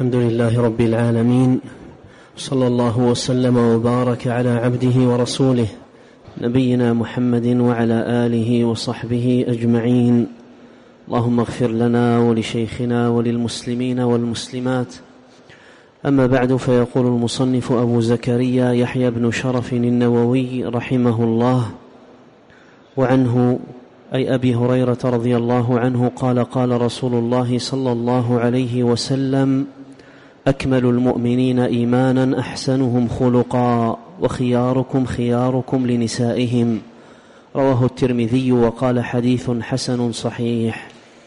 الحمد لله رب العالمين، صلى الله وسلم وبارك على عبده ورسوله نبينا محمد وعلى آله وصحبه أجمعين. اللهم اغفر لنا ولشيخنا وللمسلمين والمسلمات. أما بعد، فيقول المصنف أبو زكريا يحيى بن شرف النووي رحمه الله: وعنه أي أبي هريرة رضي الله عنه قال: قال رسول الله صلى الله عليه وسلم: أكمل المؤمنين إيمانا أحسنهم خلقا، وخياركم خياركم لنسائهم. رواه الترمذي وقال: حديث حسن صحيح.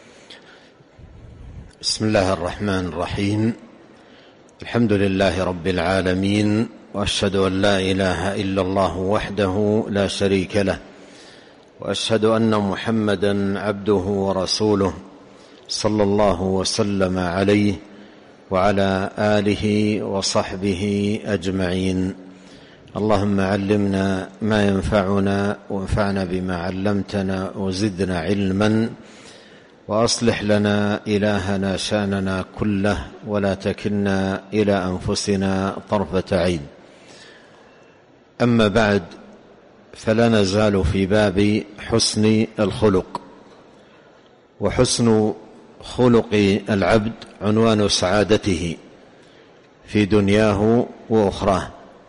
بسم الله الرحمن الرحيم. الحمد لله رب العالمين، وأشهد أن لا إله إلا الله وحده لا شريك له، وأشهد أن محمدا عبده ورسوله صلى الله وسلم عليه وعلى آله وصحبه أجمعين. اللهم علمنا ما ينفعنا، وانفعنا بما علمتنا، وزدنا علما، وأصلح لنا إلهنا شأننا كله، ولا تكلنا إلى أنفسنا طرفة عين. أما بعد، فلا نزال في باب حسن الخلق. وحسن خلق العبد عنوان سعادته في دنياه وأخراه،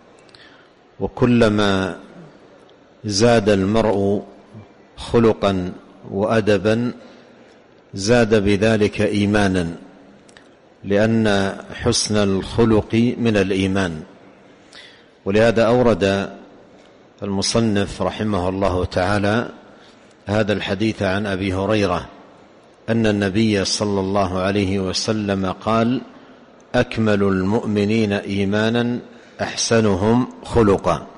وكلما زاد المرء خلقا وأدبا زاد بذلك إيمانا، لأن حسن الخلق من الإيمان. ولهذا أورد المصنف رحمه الله تعالى هذا الحديث عن أبي هريرة أن النبي صلى الله عليه وسلم قال: أكمل المؤمنين إيمانا أحسنهم خلقا.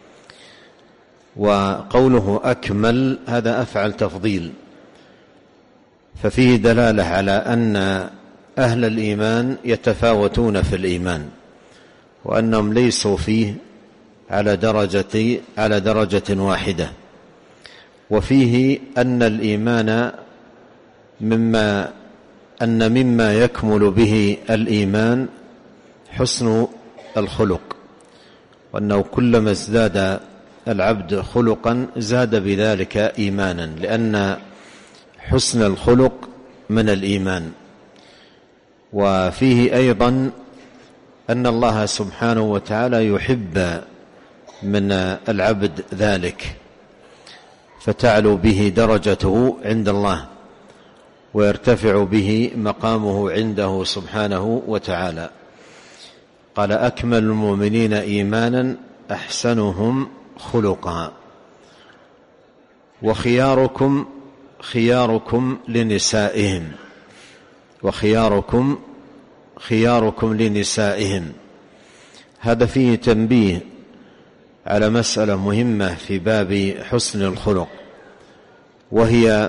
وقوله أكمل هذا أفعل تفضيل، ففيه دلالة على أن أهل الإيمان يتفاوتون في الإيمان، وأنهم ليسوا فيه على درجة واحدة. وفيه أن الإيمان مما يكمل به الإيمان حسن الخلق، وأنه كلما ازداد العبد خلقا زاد بذلك إيمانا، لأن حسن الخلق من الإيمان. وفيه أيضا أن الله سبحانه وتعالى يحب من العبد ذلك، فتعلو به درجته عند الله، ويرتفع به مقامه عنده سبحانه وتعالى. قال: أكمل المؤمنين إيمانا أحسنهم خلقا، وخياركم خياركم لنسائهم، وخياركم خياركم لنسائهم. هذا فيه تنبيه على مسألة مهمة في باب حسن الخلق، وهي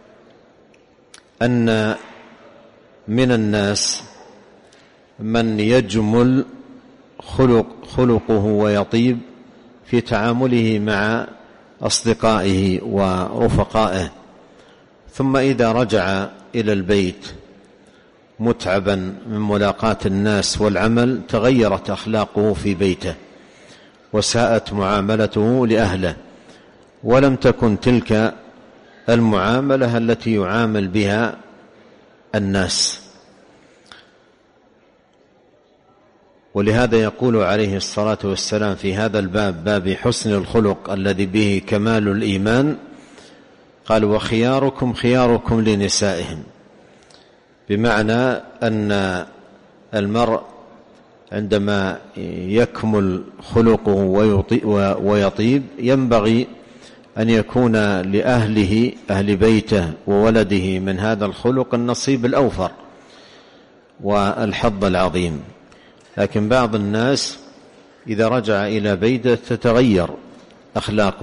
أن من الناس من يجمل خلقه ويطيب في تعامله مع أصدقائه ورفقائه، ثم إذا رجع إلى البيت متعبا من ملاقاة الناس والعمل تغيرت أخلاقه في بيته، وساءت معاملته لأهله، ولم تكن تلك المعاملة التي يعامل بها الناس. ولهذا يقول عليه الصلاة والسلام في هذا الباب، باب حسن الخلق الذي به كمال الإيمان، قال: وخياركم خياركم لنسائهم، بمعنى أن المرء عندما يكمل خلقه ويطيب ينبغي أن يكون لأهله أهل بيته وولده من هذا الخلق النصيب الأوفر والحظ العظيم. لكن بعض الناس إذا رجع إلى بيته تتغير أخلاقه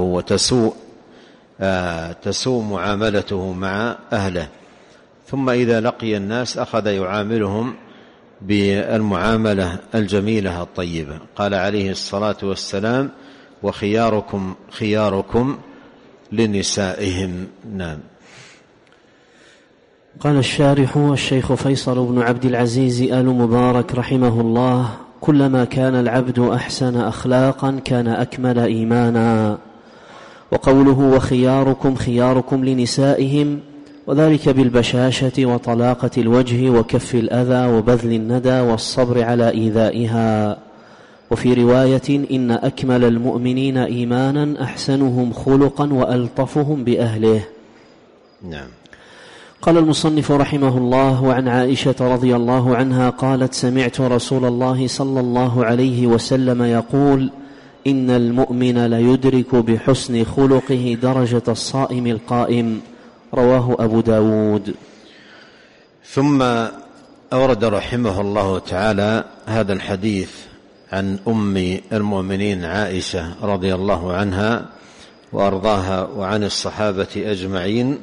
وتسوء معاملته مع أهله، ثم إذا لقي الناس أخذ يعاملهم بالمعاملة الجميلة الطيبة. قال عليه الصلاة والسلام: وخياركم خياركم لنسائهم. نعم. قال الشارح الشيخ فيصل بن عبد العزيز آل مبارك رحمه الله: كلما كان العبد أحسن أخلاقا كان أكمل إيمانا. وقوله وخياركم خياركم لنسائهم، وذلك بالبشاشة وطلاقة الوجه وكف الأذى وبذل الندى والصبر على إيذائها. وفي رواية إن أكمل المؤمنين إيمانا أحسنهم خلقا وألطفهم بأهله. نعم. قال المصنف رحمه الله: وعن عائشة رضي الله عنها قالت: سمعت رسول الله صلى الله عليه وسلم يقول: إن المؤمن ليدرك بحسن خلقه درجة الصائم القائم. رواه أبو داود. ثم أورد رحمه الله تعالى هذا الحديث عن أم المؤمنين عائشة رضي الله عنها وأرضاها وعن الصحابة أجمعين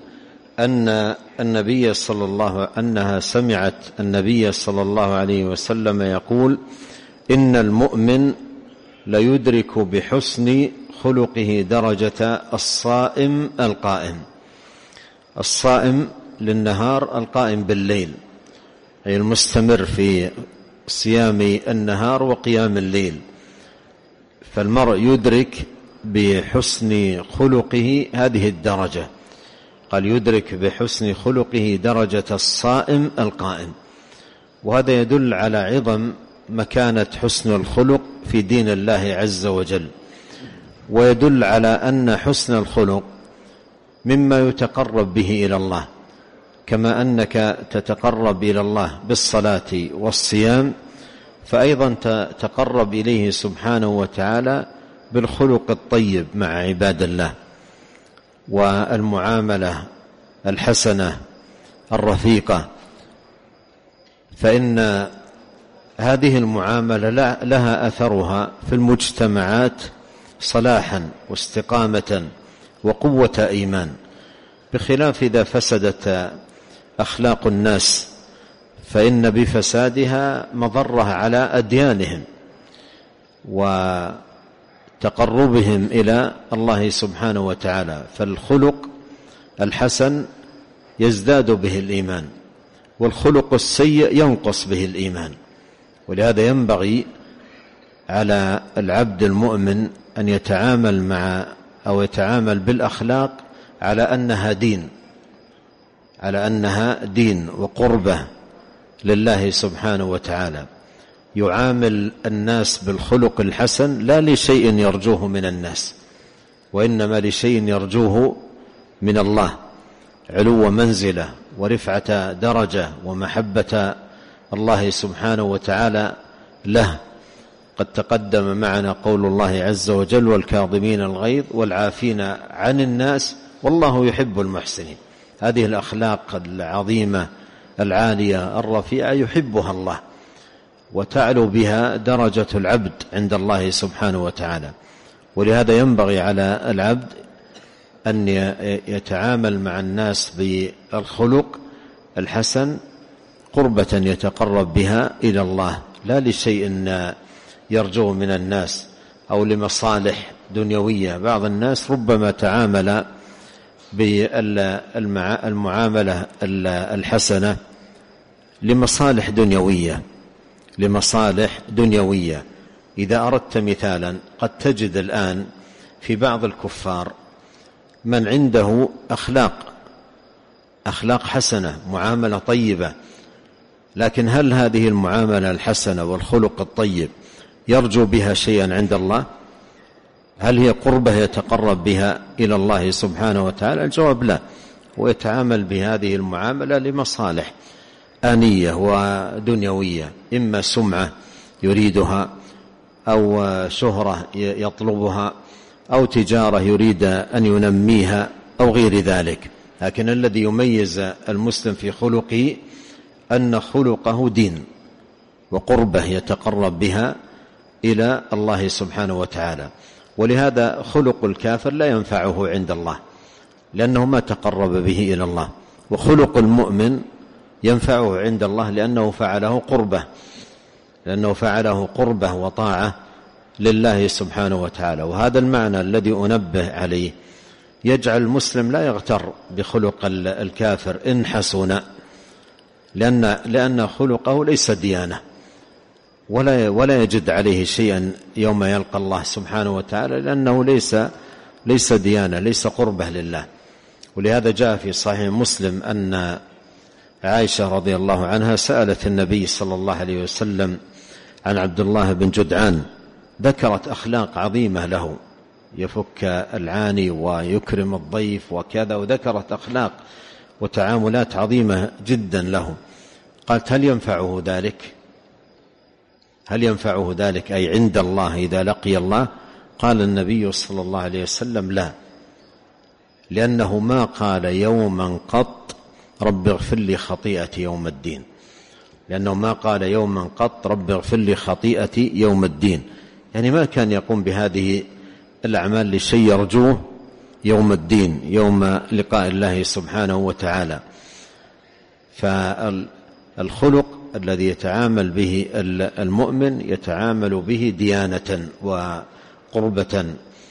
أنها سمعت النبي صلى الله عليه وسلم يقول: إن المؤمن ليدرك بحسن خلقه درجة الصائم القائم. الصائم للنهار، القائم بالليل، أي المستمر في صيام النهار وقيام الليل. فالمرء يدرك بحسن خلقه هذه الدرجة، قال يدرك بحسن خلقه درجة الصائم القائم. وهذا يدل على عظم مكانة حسن الخلق في دين الله عز وجل، ويدل على أن حسن الخلق مما يتقرب به إلى الله، كما أنك تتقرب إلى الله بالصلاة والصيام، فأيضا تتقرب إليه سبحانه وتعالى بالخلق الطيب مع عباد الله، والمعاملة الحسنة الرفيقة. فإن هذه المعاملة لها أثرها في المجتمعات صلاحا واستقامة وقوة إيمان، بخلاف إذا فسدت أخلاق الناس، فإن بفسادها مضرة على أديانهم وتقربهم إلى الله سبحانه وتعالى. فالخلق الحسن يزداد به الإيمان، والخلق السيء ينقص به الإيمان. ولهذا ينبغي على العبد المؤمن أن يتعامل بالأخلاق على أنها دين وقربة لله سبحانه وتعالى. يعامل الناس بالخلق الحسن لا لشيء يرجوه من الناس، وإنما لشيء يرجوه من الله: علو منزلة ورفعة درجة ومحبة الله سبحانه وتعالى له. قد تقدم معنا قول الله عز وجل: والكاظمين الغيظ والعافين عن الناس والله يحب المحسنين. هذه الأخلاق العظيمة العالية الرفيعة يحبها الله، وتعلو بها درجة العبد عند الله سبحانه وتعالى. ولهذا ينبغي على العبد أن يتعامل مع الناس بالخلق الحسن قربة يتقرب بها إلى الله، لا لشيء يرجوه من الناس أو لمصالح دنيوية. بعض الناس ربما تعامل بالمعاملة الحسنة لمصالح دنيوية. إذا أردت مثالا، قد تجد الآن في بعض الكفار من عنده أخلاق حسنة، معاملة طيبة، لكن هل هذه المعاملة الحسنة والخلق الطيب يرجو بها شيئا عند الله؟ هل هي قربة يتقرب بها إلى الله سبحانه وتعالى؟ الجواب لا. ويتعامل بهذه المعاملة لمصالح آنية ودنيوية، إما سمعة يريدها، أو شهرة يطلبها، أو تجارة يريد أن ينميها، أو غير ذلك. لكن الذي يميز المسلم في خلقه أن خلقه دين وقربة يتقرب بها إلى الله سبحانه وتعالى. ولهذا خلق الكافر لا ينفعه عند الله، لأنه ما تقرب به إلى الله. وخلق المؤمن ينفعه عند الله لأنه فعله قربة وطاعة لله سبحانه وتعالى. وهذا المعنى الذي أنبه عليه يجعل المسلم لا يغتر بخلق الكافر إن حسن، لأن خلقه ليس ديانة، ولا يجد عليه شيئا يوم يلقى الله سبحانه وتعالى، لأنه ليس ديانة، ليس قربة لله. ولهذا جاء في صحيح مسلم أن عائشة رضي الله عنها سألت النبي صلى الله عليه وسلم عن عبد الله بن جدعان، ذكرت أخلاق عظيمة له، يفك العاني ويكرم الضيف وكذا، وذكرت أخلاق وتعاملات عظيمة جدا له. قالت: هل ينفعه ذلك أي عند الله إذا لقي الله؟ قال النبي صلى الله عليه وسلم: لا، لأنه ما قال يوما قط رب اغفر لي خطيئتي يوم الدين، لأنه ما قال يوما قط رب اغفر لي خطيئتي يوم الدين، يعني ما كان يقوم بهذه الأعمال لشيء يرجوه يوم الدين، يوم لقاء الله سبحانه وتعالى. فالخلق الذي يتعامل به المؤمن يتعامل به ديانة وقربة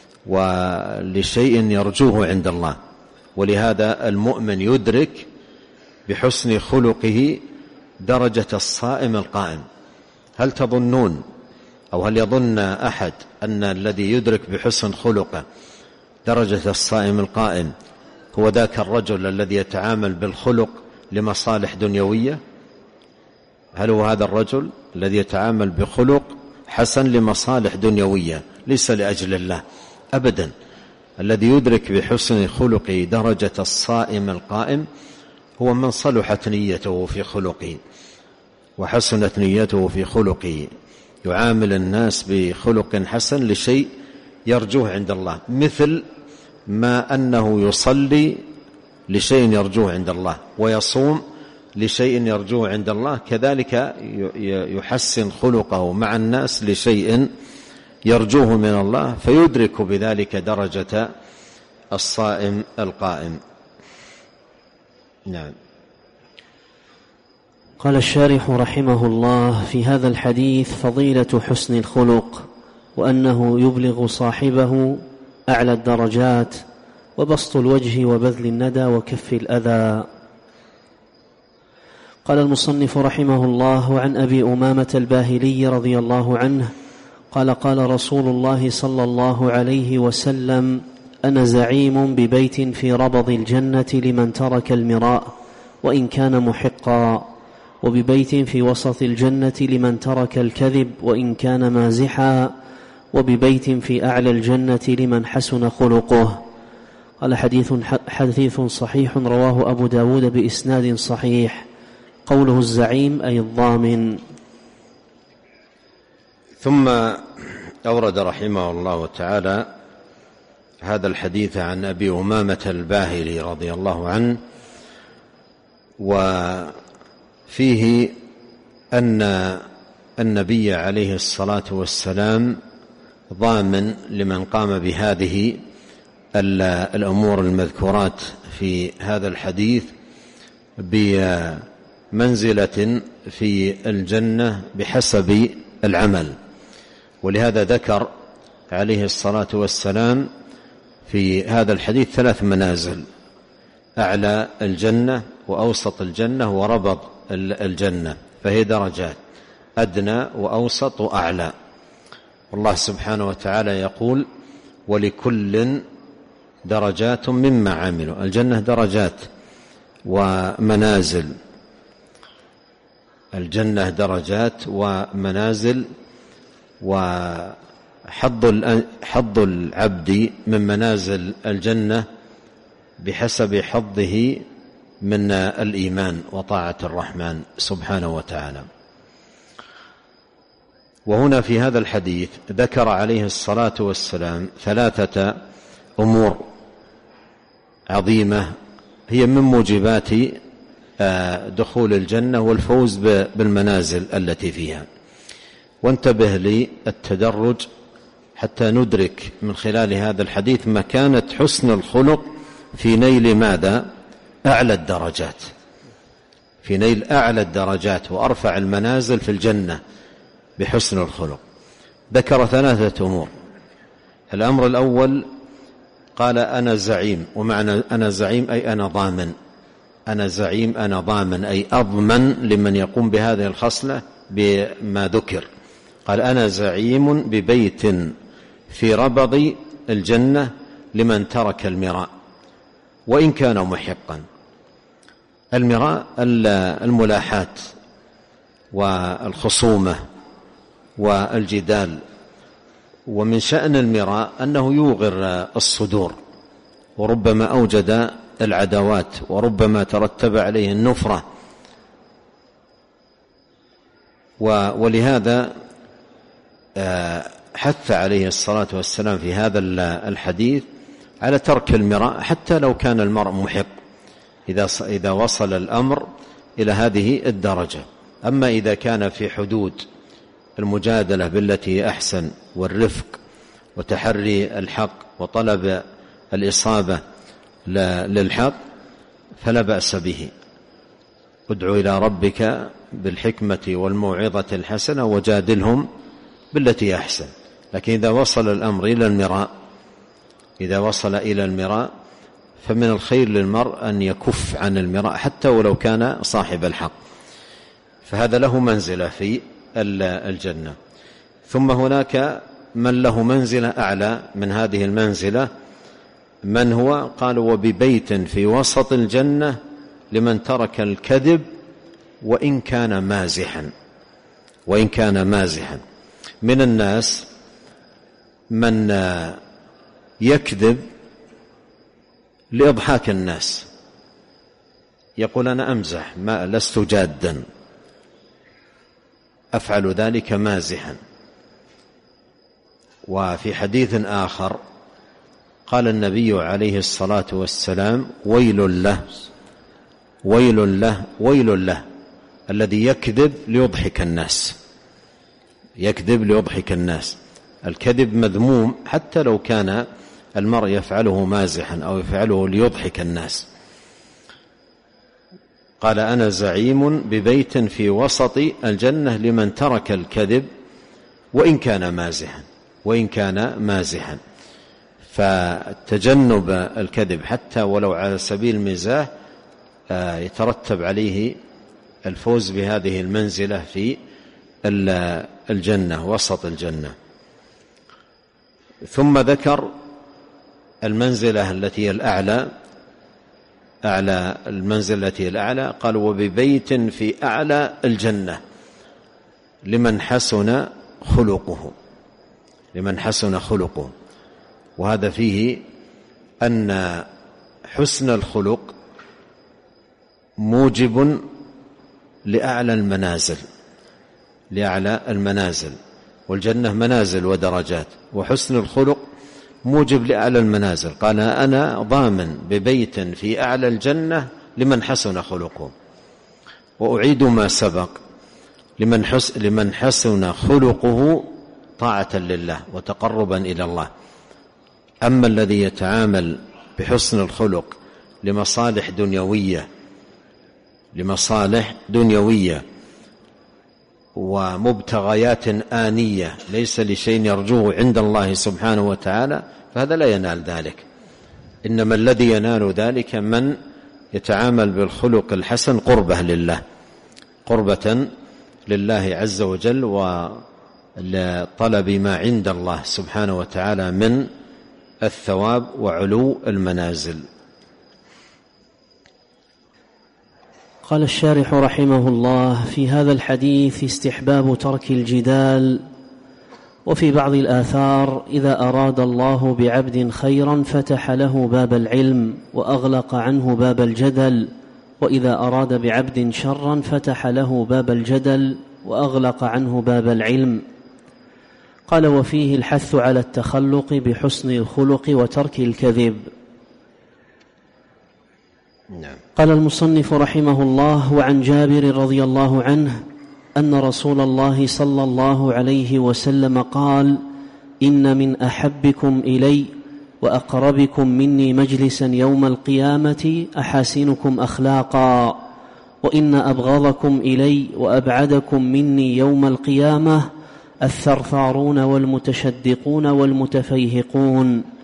ولشيء يرجوه عند الله. ولهذا المؤمن يدرك بحسن خلقه درجة الصائم القائم. هل تظنون أو هل يظن أحد أن الذي يدرك بحسن خلقه درجة الصائم القائم هو ذاك الرجل الذي يتعامل بالخلق لمصالح دنيوية؟ هل هو هذا الرجل الذي يتعامل بخلق حسن لمصالح دنيوية ليس لأجل الله أبدا؟ الذي يدرك بحسن خلقه درجة الصائم القائم هو من صلحت نيته في خلقه وحسنت نيته في خلقه، يعامل الناس بخلق حسن لشيء يرجوه عند الله، مثل ما أنه يصلي لشيء يرجوه عند الله ويصوم لشيء يرجوه عند الله، كذلك يحسن خلقه مع الناس لشيء يرجوه من الله، فيدرك بذلك درجة الصائم القائم. نعم. قال الشارح رحمه الله: في هذا الحديث فضيلة حسن الخلق، وأنه يبلغ صاحبه أعلى الدرجات، وبسط الوجه وبذل الندى وكف الأذى. قال المصنف رحمه الله: عن أبي أمامة الباهلي رضي الله عنه قال: قال رسول الله صلى الله عليه وسلم: أنا زعيم ببيت في ربض الجنة لمن ترك المراء وإن كان محقا، وببيت في وسط الجنة لمن ترك الكذب وإن كان مازحا، وببيت في أعلى الجنة لمن حسن خلقه. قال: حديث صحيح رواه أبو داود بإسناد صحيح. قوله الزعيم أي الضامن. ثم أورد رحمه الله تعالى هذا الحديث عن أبي أمامة الباهلي رضي الله عنه، وفيه أن النبي عليه الصلاة والسلام ضامن لمن قام بهذه الأمور المذكورات في هذا الحديث بمنزلة في الجنة بحسب العمل. ولهذا ذكر عليه الصلاة والسلام في هذا الحديث 3 منازل: أعلى الجنة وأوسط الجنة وربض الجنة، فهي درجات: أدنى وأوسط وأعلى. والله سبحانه وتعالى يقول: ولكل درجات مما عملوا. الجنة درجات ومنازل، الجنة درجات ومنازل، وحظ العبد من منازل الجنة بحسب حظه من الإيمان وطاعة الرحمن سبحانه وتعالى. وهنا في هذا الحديث ذكر عليه الصلاة والسلام 3 أمور عظيمة هي من موجبات دخول الجنة والفوز بالمنازل التي فيها. وانتبه للتدرج حتى ندرك من خلال هذا الحديث مكانة حسن الخلق في نيل ماذا؟ أعلى الدرجات، في نيل أعلى الدرجات وأرفع المنازل في الجنة بحسن الخلق. ذكر 3 أمور. الأمر الأول قال: أنا زعيم، ومعنى أنا زعيم أي أنا ضامن. أنا زعيم، أنا ضامن، أي أضمن لمن يقوم بهذه الخصلة بما ذكر. قال أنا زعيم ببيت في ربض الجنة لمن ترك المراء وإن كان محقا. المراء الملاحات والخصومة والجدال، ومن شأن المراء أنه يوغر الصدور، وربما أوجد العداوات، وربما ترتب عليه النفرة. ولهذا حث عليه الصلاة والسلام في هذا الحديث على ترك المراء حتى لو كان المرء محق، إذا وصل الأمر إلى هذه الدرجة. أما إذا كان في حدود المجادلة بالتي أحسن والرفق وتحري الحق وطلب الإصابة للحق فلا بأس به. ادع إلى ربك بالحكمة والموعظة الحسنة وجادلهم بالتي أحسن. لكن إذا وصل الأمر إلى المراء فمن الخير للمرء أن يكف عن المراء حتى ولو كان صاحب الحق، فهذا له منزلة في الجنة. ثم هناك من له منزلة أعلى من هذه المنزلة. من هو؟ قالوا وببيت في وسط الجنة لمن ترك الكذب وإن كان مازحا. من الناس من يكذب لإضحاك الناس، يقول أنا أمزح، ما لست جادا، أفعل ذلك مازحا. وفي حديث آخر قال النبي عليه الصلاة والسلام ويل له الذي يكذب ليضحك الناس. الكذب مذموم حتى لو كان المرء يفعله مازحا أو يفعله ليضحك الناس. قال أنا زعيم ببيت في وسط الجنة لمن ترك الكذب وإن كان مازحا. فتجنب الكذب حتى ولو على سبيل المزاح يترتب عليه الفوز بهذه المنزلة في الجنة، وسط الجنة. ثم ذكر المنزلة التي أعلى الأعلى، قال وببيت في أعلى الجنة لمن حسن خلقه. وهذا فيه أن حسن الخلق موجب لأعلى المنازل، والجنة منازل ودرجات، وحسن الخلق موجب لأعلى المنازل. قال أنا ضامن ببيت في أعلى الجنة لمن حسن خلقه. وأعيد ما سبق، لمن حسن خلقه طاعة لله وتقربا إلى الله. أما الذي يتعامل بحسن الخلق لمصالح دنيوية ومبتغيات آنية ليس لشيء يرجوه عند الله سبحانه وتعالى، فهذا لا ينال ذلك. إنما الذي ينال ذلك من يتعامل بالخلق الحسن قربة لله عز وجل، ولطلب ما عند الله سبحانه وتعالى من الثواب وعلو المنازل. قال الشارح رحمه الله في هذا الحديث استحباب ترك الجدال. وفي بعض الآثار إذا أراد الله بعبد خيرا فتح له باب العلم وأغلق عنه باب الجدل، وإذا أراد بعبد شرا فتح له باب الجدل وأغلق عنه باب العلم. قال وفيه الحث على التخلق بحسن الخلق وترك الكذب. قال المصنف رحمه الله وعن جابر رضي الله عنه أن رسول الله صلى الله عليه وسلم قال إن من أحبكم إلي وأقربكم مني مجلسا يوم القيامة أحاسنكم أخلاقا، وإن أبغضكم إلي وأبعدكم مني يوم القيامة الثرثارون والمتشدقون والمتفيهقون.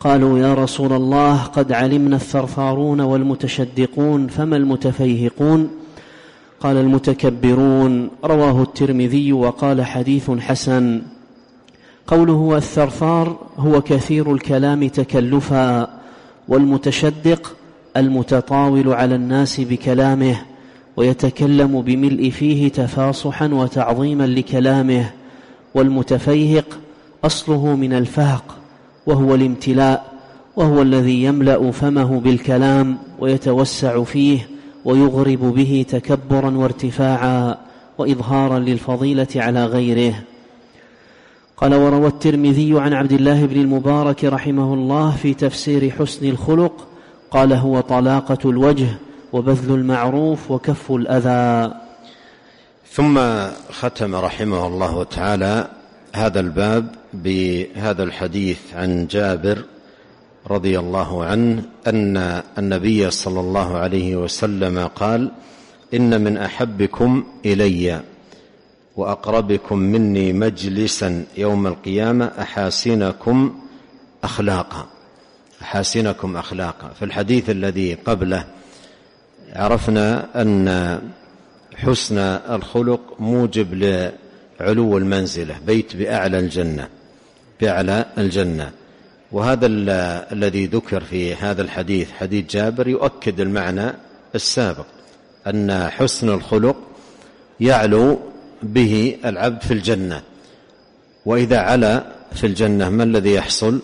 قالوا: يا رسول الله، قد علمنا الثرثارون والمتشدقون، فما المتفيهقون؟ قال: المتكبرون. رواه الترمذي وقال: حديث حسن. قوله الثرثار هو كثير الكلام تكلفا، والمتشدق المتطاول على الناس بكلامه، ويتكلم بملء فيه تفاصحا وتعظيما لكلامه. والمتفيهق أصله من الفهق، وهو الامتلاء، وهو الذي يملأ فمه بالكلام ويتوسع فيه ويغرب به تكبرا وارتفاعا وإظهارا للفضيلة على غيره. قال: وروى الترمذي عن عبد الله بن المبارك رحمه الله في تفسير حسن الخلق، قال: هو طلاقة الوجه وبذل المعروف وكف الأذى. ثم ختم رحمه الله تعالى هذا الباب بهذا الحديث عن جابر رضي الله عنه أن النبي صلى الله عليه وسلم قال: إن من أحبكم إلي وأقربكم مني مجلسا يوم القيامة أحاسنكم أخلاقا. أحاسنكم أخلاقا. في الحديث الذي قبله عرفنا أن حسن الخلق موجب لعلو المنزلة، بيت بأعلى الجنة، بأعلى الجنة. وهذا الذي ذكر في هذا الحديث، حديث جابر، يؤكد المعنى السابق، أن حسن الخلق يعلو به العبد في الجنة. وإذا علا في الجنة ما الذي يحصل؟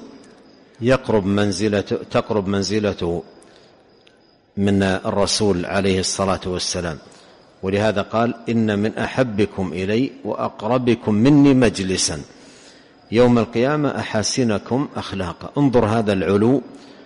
تقرب منزلته من الرسول عليه الصلاة والسلام. ولهذا قال: إن من أحبكم إلي وأقربكم مني مجلسا يوم القيامة أحاسنكم أخلاقا. انظر هذا العلو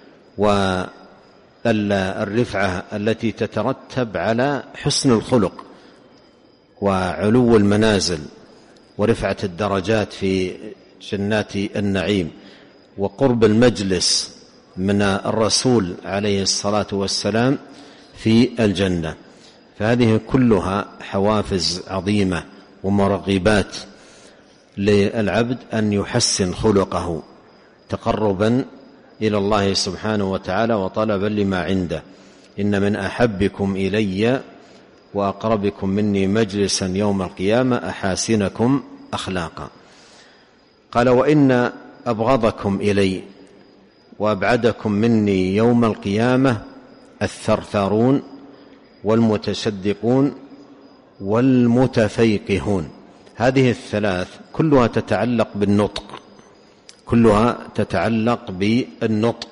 والرفعة التي تترتب على حسن الخلق، وعلو المنازل، ورفعة الدرجات في جنات النعيم، وقرب المجلس من الرسول عليه الصلاة والسلام في الجنة. فهذه كلها حوافز عظيمة ومرغبات للعبد أن يحسن خلقه تقربا إلى الله سبحانه وتعالى وطلبا لما عنده. إن من أحبكم إلي وأقربكم مني مجلسا يوم القيامة أحاسنكم أخلاقا. قال: وإن أبغضكم إلي وأبعدكم مني يوم القيامة الثرثارون والمتشدقون والمتفيقهون. هذه الثلاث كلها تتعلق بالنطق، كلها تتعلق بالنطق،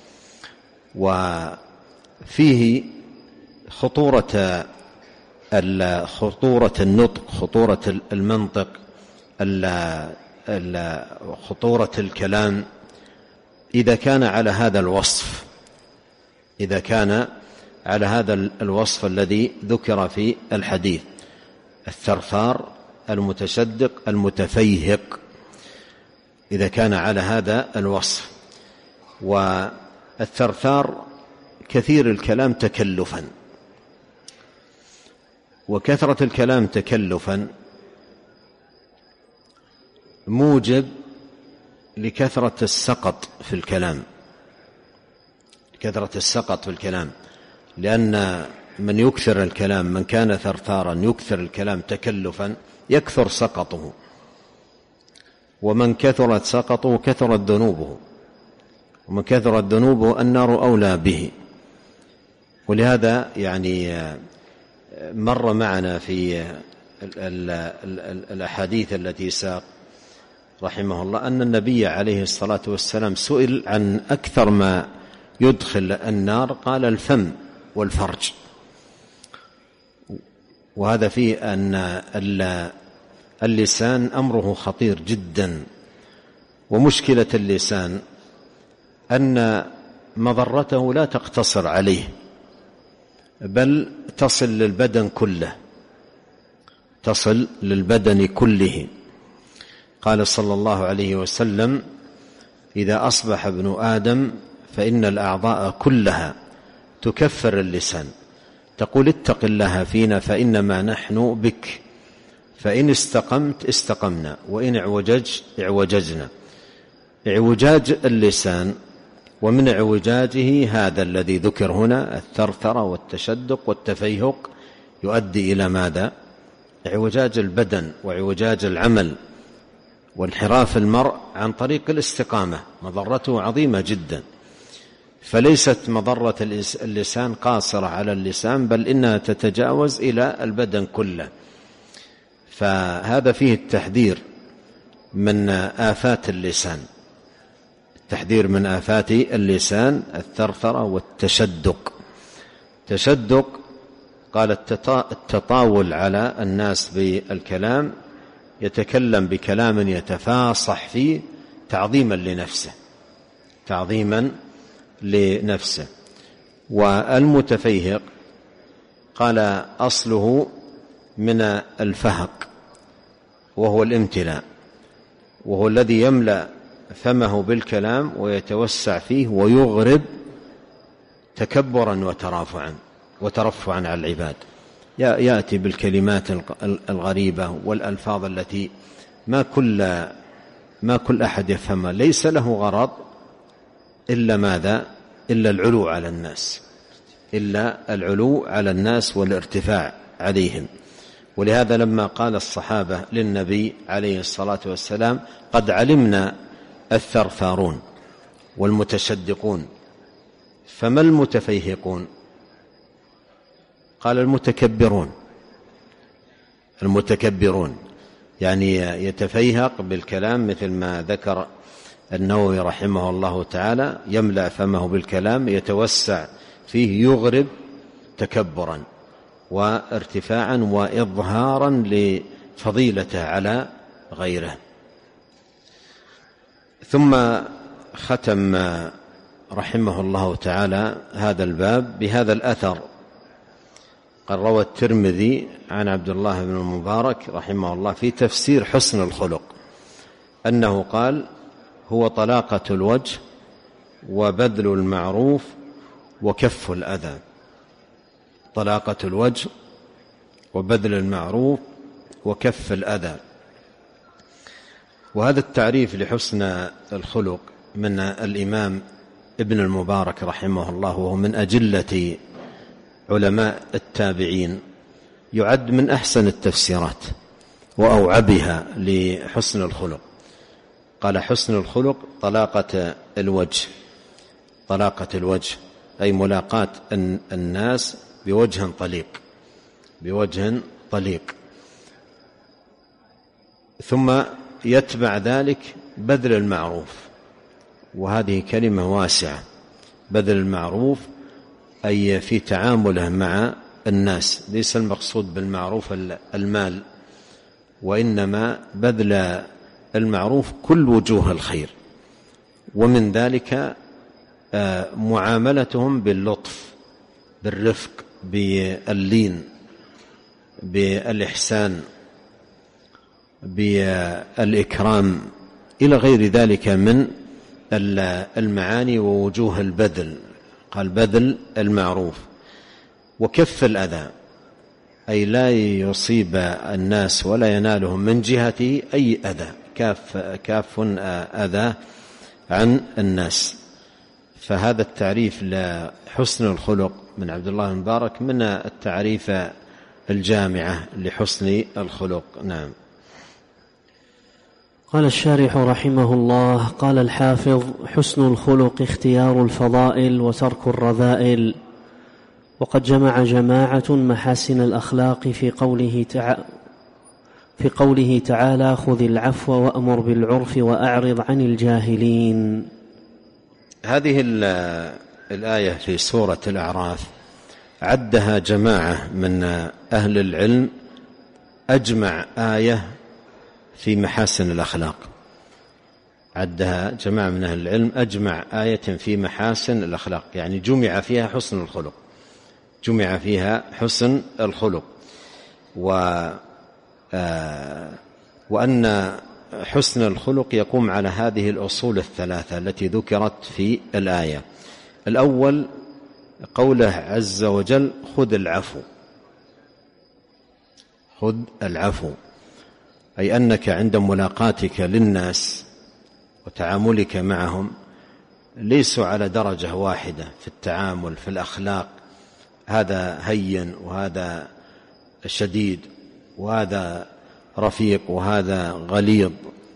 وفيه خطورة النطق، خطورة المنطق، خطورة الكلام إذا كان على هذا الوصف، إذا كان على هذا الوصف الذي ذكر في الحديث: الثرثار، المتشدق، المتفيهق، إذا كان على هذا الوصف. والثرثار كثير الكلام تكلفا، وكثرة الكلام تكلفا موجب لكثرة السقط في الكلام، كثرة السقط في الكلام، لأن من يكثر الكلام، من كان ثرثارا يكثر الكلام تكلفا يكثر سقطه، ومن كثرت سقطه كثرت ذنوبه، ومن كثرت ذنوبه النار أولى به. ولهذا يعني مر معنا في الأحاديث التي ساق رحمه الله أن النبي عليه الصلاة والسلام سئل عن أكثر ما يدخل النار، قال: الفم والفرج. وهذا فيه أن اللسان أمره خطير جدا، ومشكلة اللسان أن مضرته لا تقتصر عليه، بل تصل للبدن كله، تصل للبدن كله. قال صلى الله عليه وسلم: إذا أصبح ابن آدم فإن الأعضاء كلها تكفر اللسان، تقول: اتق الله فينا فإنما نحن بك، فإن استقمت استقمنا، وإن اعوججت اعوججنا. اعوجاج اللسان ومن اعوجاجه هذا الذي ذكر هنا، الثرثرة والتشدق والتفيهق، يؤدي إلى ماذا؟ اعوجاج البدن وإعوجاج العمل وانحراف المرء عن طريق الاستقامة، مضرته عظيمة جدا. فليست مضرة اللسان قاصرة على اللسان، بل إنها تتجاوز إلى البدن كله. فهذا فيه التحذير من آفات اللسان، التحذير من آفات اللسان، الثرثرة والتشدق. تشدق قال التطاول على الناس بالكلام، يتكلم بكلام يتفاصح فيه تعظيما لنفسه. والمتفيهق قال أصله من الفهق، وهو الامتلاء، وهو الذي يملأ فمه بالكلام ويتوسع فيه ويغرب تكبرا وترفعا على العباد. يأتي بالكلمات الغريبة والألفاظ التي ما كل أحد يفهمها، ليس له غرض إلا ماذا؟ إلا العلو على الناس والارتفاع عليهم. ولهذا لما قال الصحابة للنبي عليه الصلاة والسلام: قد علمنا الثرثارون والمتشدقون، فما المتفيهقون؟ قال المتكبرون، يعني يتفيهق بالكلام، مثل ما ذكر النووي رحمه الله تعالى: يملأ فمه بالكلام، يتوسع فيه، يغرب تكبرا وارتفاعا وإظهارا لفضيلته على غيره. ثم ختم رحمه الله تعالى هذا الباب بهذا الأثر. قال: روى الترمذي عن عبد الله بن المبارك رحمه الله في تفسير حسن الخلق أنه قال: هو طلاقة الوجه وبذل المعروف وكف الأذى. طلاقة الوجه وبذل المعروف وكف الأذى. وهذا التعريف لحسن الخلق من الإمام ابن المبارك رحمه الله، وهو من أجلة علماء التابعين، يعد من أحسن التفسيرات وأوعبها لحسن الخلق. قال: حسن الخلق طلاقة الوجه، أي ملاقاة الناس بوجه طليق. ثم يتبع ذلك بذل المعروف، وهذه كلمة واسعة. بذل المعروف أي في تعامله مع الناس، ليس المقصود بالمعروف المال، وإنما بذل المعروف كل وجوه الخير، ومن ذلك معاملتهم باللطف، بالرفق، باللين، بالإحسان، بالإكرام، إلى غير ذلك من المعاني ووجوه البذل. قال: بذل المعروف. وكف الأذى، أي لا يصيب الناس ولا ينالهم من جهته أي أذى، كاف أذى عن الناس. فهذا التعريف لحسن الخلق من عبد الله المبارك من التعريف الجامعة لحسن الخلق. نعم. قال الشارح رحمه الله: قال الحافظ: حسن الخلق اختيار الفضائل وترك الرذائل. وقد جمع جماعة محاسن الأخلاق في قوله تعالى: خذ العفو وأمر بالعرف وأعرض عن الجاهلين. هذه الآية في سورة الأعراف عدها جماعة من أهل العلم أجمع آية في محاسن الأخلاق. عدها جماعة من أهل العلم أجمع آية في محاسن الأخلاق، يعني جمع فيها حسن الخلق. وأن حسن الخلق يقوم على هذه الأصول الثلاثة التي ذكرت في الآية. الأول قوله عز وجل: خذ العفو، أي أنك عند ملاقاتك للناس وتعاملك معهم ليسوا على درجة واحدة في التعامل في الأخلاق، هذا هين وهذا شديد وهذا رفيق وهذا غليظ،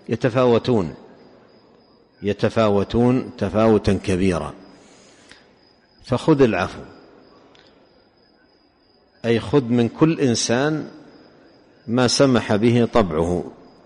يتفاوتون تفاوتا كبيرا. فخذ العفو، أي خذ من كل إنسان ما سمح به طبعه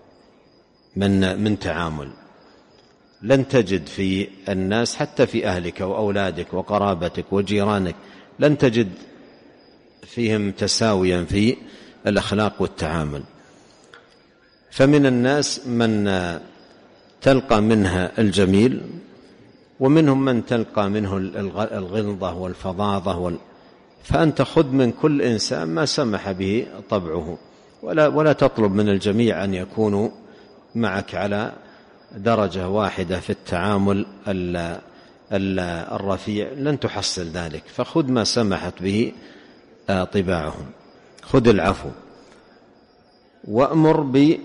من تعامل. لن تجد في الناس حتى في أهلك وأولادك وقرابتك وجيرانك لن تجد فيهم تساويا في الأخلاق والتعامل. فمن الناس من تلقى منها الجميل، ومنهم من تلقى منه الغلظة والفظاظة فأنت خذ من كل إنسان ما سمح به طبعه، ولا تطلب من الجميع أن يكونوا معك على درجة واحدة في التعامل الرفيع، لن تحصل ذلك. فخذ ما سمحت به طباعهم. خذ العفو وأمر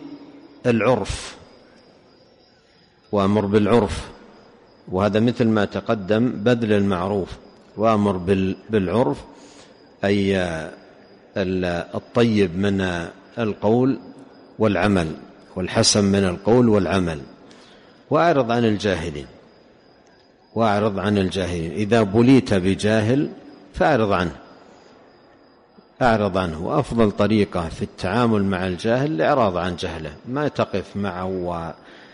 بالعرف، وهذا مثل ما تقدم بذل المعروف. وأمر بالعرف أي الطيب من القول والعمل، والحسن من القول والعمل. وأعرض عن الجاهلين، إذا بليت بجاهل فأعرض عنه. وأفضل طريقة في التعامل مع الجاهل الإعراض عن جهله، ما تقف معه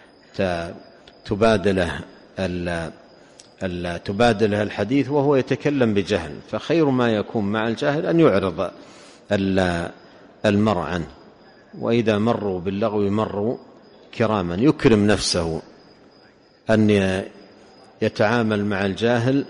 وتبادله الحديث وهو يتكلم بجهل. فخير ما يكون مع الجاهل أن يعرض المرء عنه، وإذا مروا باللغو مروا كراما. يكرم نفسه أن يتعامل مع الجاهل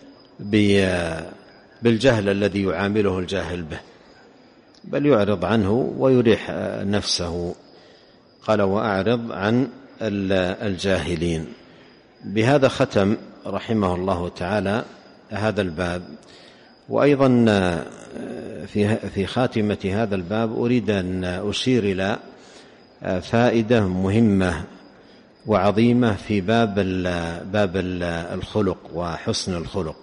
بالجهل الذي يعامله الجاهل به، بل يعرض عنه ويريح نفسه. قال وأعرض عن الجاهلين. بهذا ختم رحمه الله تعالى هذا الباب. وأيضا في خاتمة هذا الباب أريد أن أشير إلى فائدة مهمة وعظيمة في باب الخلق وحسن الخلق.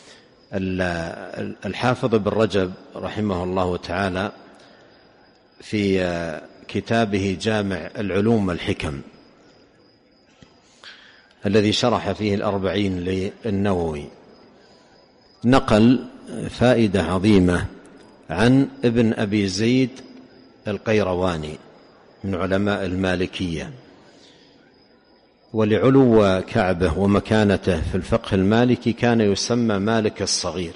الحافظ ابن رجب رحمه الله تعالى في كتابه جامع العلوم والحكم الذي شرح فيه 40 للنووي نقل فائدة عظيمة عن ابن أبي زيد القيرواني من علماء المالكية، ولعلو كعبه ومكانته في الفقه المالكي كان يسمى مالك الصغير.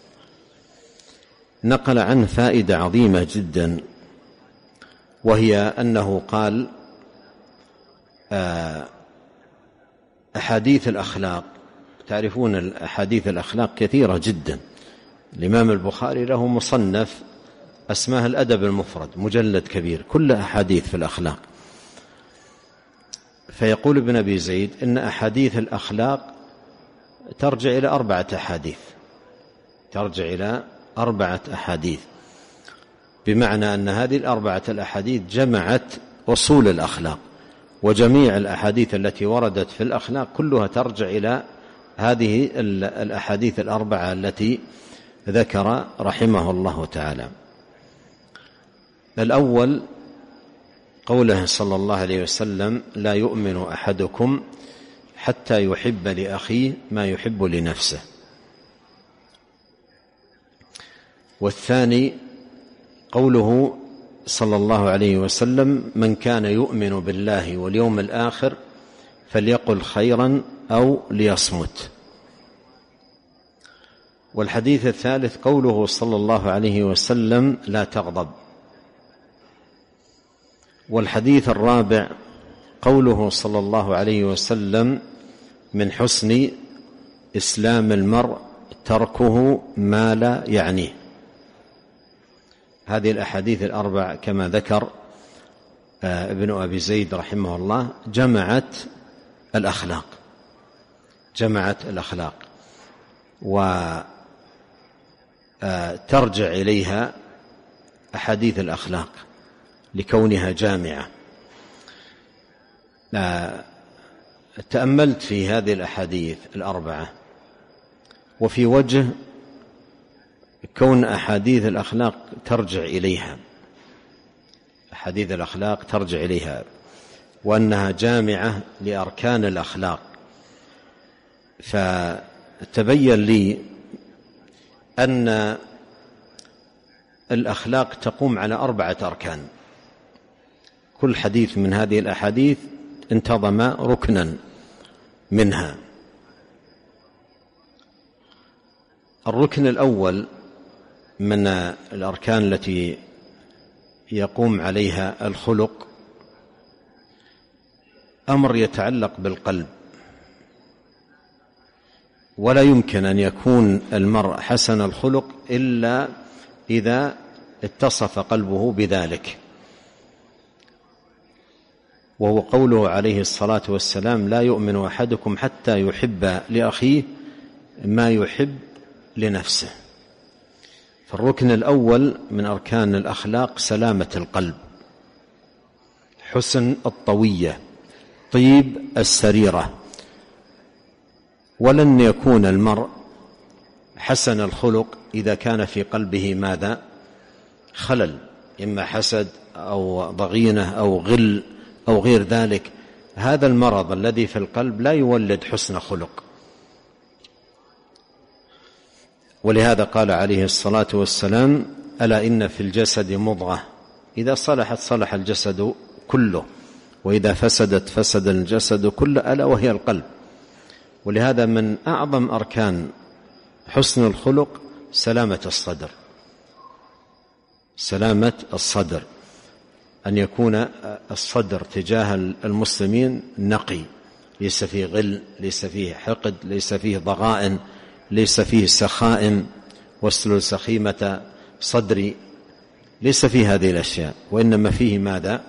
نقل عنه فائدة عظيمة جدا، وهي أنه قال أحاديث الأخلاق، تعرفون الأحاديث الأخلاق كثيرة جدا. الإمام البخاري له مصنف اسماه الأدب المفرد، مجلد كبير كل أحاديث في الأخلاق. فيقول ابن أبي زيد إن أحاديث الأخلاق ترجع إلى 4 أحاديث، ترجع إلى 4 أحاديث، بمعنى أن هذه 4 الأحاديث جمعت أصول الأخلاق، وجميع الأحاديث التي وردت في الأخلاق كلها ترجع إلى هذه الأحاديث 4 التي ذكر رحمه الله تعالى. الأول قوله صلى الله عليه وسلم لا يؤمن أحدكم حتى يحب لأخيه ما يحب لنفسه. والثاني قوله صلى الله عليه وسلم من كان يؤمن بالله واليوم الآخر فليقل خيرا أو ليصمت. والحديث الثالث قوله صلى الله عليه وسلم لا تغضب. والحديث الرابع قوله صلى الله عليه وسلم من حسن إسلام المرء تركه ما لا يعنيه. هذه الأحاديث 4 كما ذكر ابن أبي زيد رحمه الله جمعت الأخلاق وترجع إليها أحاديث الأخلاق لكونها جامعة. تأملت في هذه الأحاديث الأربعة، وفي وجه كون أحاديث الأخلاق ترجع إليها، أحاديث الأخلاق ترجع إليها، وأنها جامعة لأركان الأخلاق، فتبين لي أن الأخلاق تقوم على 4 أركان. كل حديث من هذه الأحاديث انتظم ركنا منها. الركن الأول من الأركان التي يقوم عليها الخلق أمر يتعلق بالقلب، ولا يمكن أن يكون المرء حسن الخلق إلا إذا اتصف قلبه بذلك، وهو قوله عليه الصلاة والسلام: لا يؤمن أحدكم حتى يحب لأخيه ما يحب لنفسه. فالركن الأول من أركان الأخلاق سلامة القلب، حسن الطوية، طيب السريرة. ولن يكون المرء حسن الخلق إذا كان في قلبه ماذا؟ خلل، إما حسد أو ضغينة أو غل أو غير ذلك. هذا المرض الذي في القلب لا يولد حسن خلق. ولهذا قال عليه الصلاة والسلام: ألا إن في الجسد مضغة إذا صلحت صلح الجسد كله، وإذا فسدت فسد الجسد كله، ألا وهي القلب. ولهذا من أعظم أركان حسن الخلق سلامة الصدر، سلامة الصدر، أن يكون الصدر تجاه المسلمين نقي، ليس فيه غل، ليس فيه حقد، ليس فيه ضغائن، ليس فيه سخائم واسلل سخيمة صدري، ليس فيه هذه الأشياء، وإنما فيه ماذا؟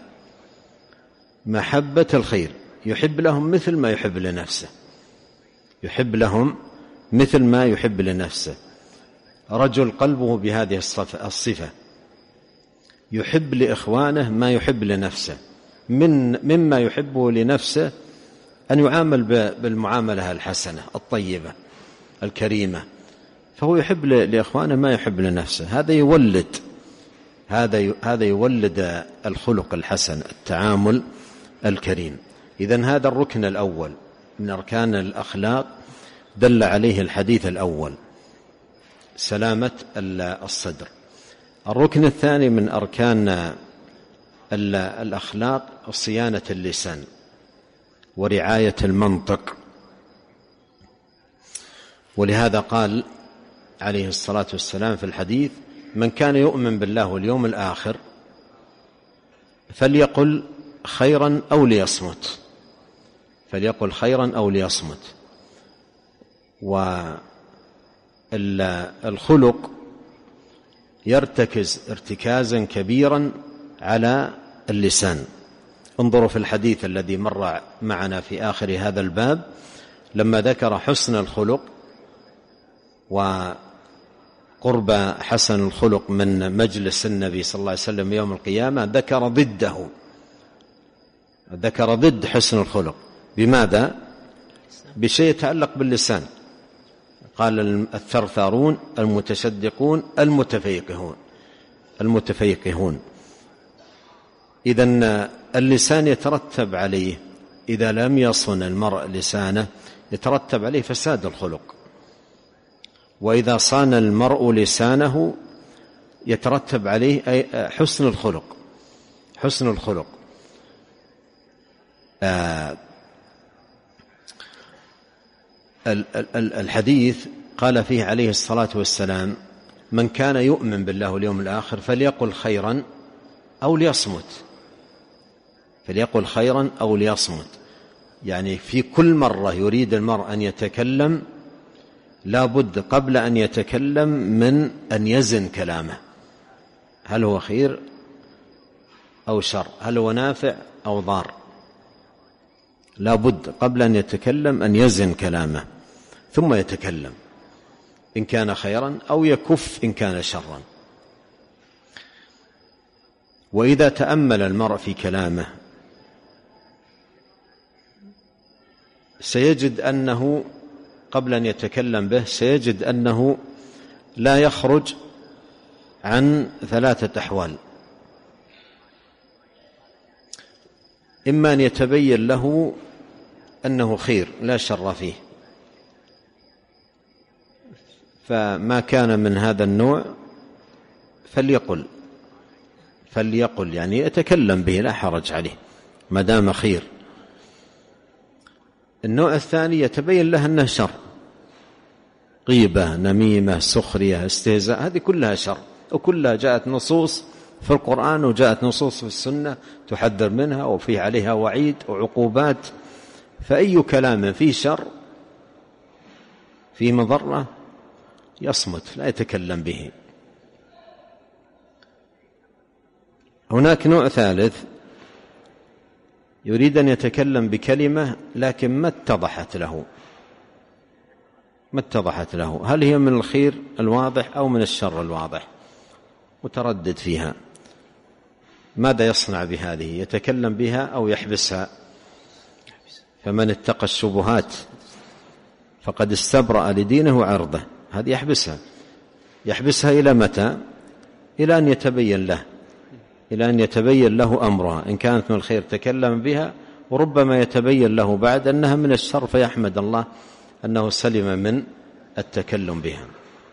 محبة الخير، يحب لهم مثل ما يحب لنفسه، يحب لهم مثل ما يحب لنفسه. رجل قلبه بهذه الصفة يحب لإخوانه ما يحب لنفسه، مما يحبه لنفسه أن يعامل بالمعاملة الحسنة الطيبة الكريمة، فهو يحب لإخوانه ما يحب لنفسه. هذا يولد الخلق الحسن، التعامل الكريم. إذن هذا الركن الأول من أركان الأخلاق دل عليه الحديث الأول، سلامة الصدر. الركن الثاني من أركان الأخلاق صيانة اللسان ورعاية المنطق. ولهذا قال عليه الصلاة والسلام في الحديث: من كان يؤمن بالله واليوم الآخر فليقل خيرا أو ليصمت، فليقل خيرا أو ليصمت. والخلق يرتكز ارتكازا كبيرا على اللسان. انظروا في الحديث الذي مر معنا في آخر هذا الباب، لما ذكر حسن الخلق وقرب حسن الخلق من مجلس النبي صلى الله عليه وسلم يوم القيامة، ذكر ضده، ذكر ضد حسن الخلق. بماذا؟ بشيء يتعلق باللسان. قال: الثرثارون، المتشدقون، المتفيقهون. إذن اللسان يترتب عليه، إذا لم يصن المرء لسانه يترتب عليه فساد الخلق، وإذا صان المرء لسانه يترتب عليه حسن الخلق. حسن الخلق. الحديث قال فيه عليه الصلاة والسلام: من كان يؤمن بالله واليوم الآخر فليقل خيرا أو ليصمت، فليقل خيرا أو ليصمت. يعني في كل مرة يريد المرء أن يتكلم لا بد قبل أن يتكلم من أن يزن كلامه، هل هو خير أو شر، هل هو نافع أو ضار. لا بد قبل أن يتكلم أن يزن كلامه ثم يتكلم، إن كان خيرا أو يكف إن كان شرا. وإذا تأمل المرء في كلامه سيجد أنه قبل أن يتكلم به سيجد أنه لا يخرج عن 3 أحوال: إما أن يتبين له أنه خير لا شر فيه، فما كان من هذا النوع فليقل يعني يتكلم به لا حرج عليه ما دام خير. النوع الثاني يتبين له أنه شر، غيبة، نميمة، سخرية، استهزاء، هذه كلها شر، وكلها جاءت نصوص في القرآن وجاءت نصوص في السنة تحذر منها وفي عليها وعيد وعقوبات. فأي كلام فيه شر فيه مضرة يصمت لا يتكلم به. هناك نوع ثالث يريد أن يتكلم بكلمة لكن ما اتضحت له هل هي من الخير الواضح أو من الشر الواضح، متردد فيها. ماذا يصنع بهذه؟ يتكلم بها أو يحبسها؟ فمن اتقى الشبهات فقد استبرأ لدينه وعرضه. هذه يحبسها إلى متى؟ إلى أن يتبين له أمرها. إن كانت من الخير تكلم بها، وربما يتبين له بعد أنها من الشر فيحمد الله أنه سلم من التكلم بها.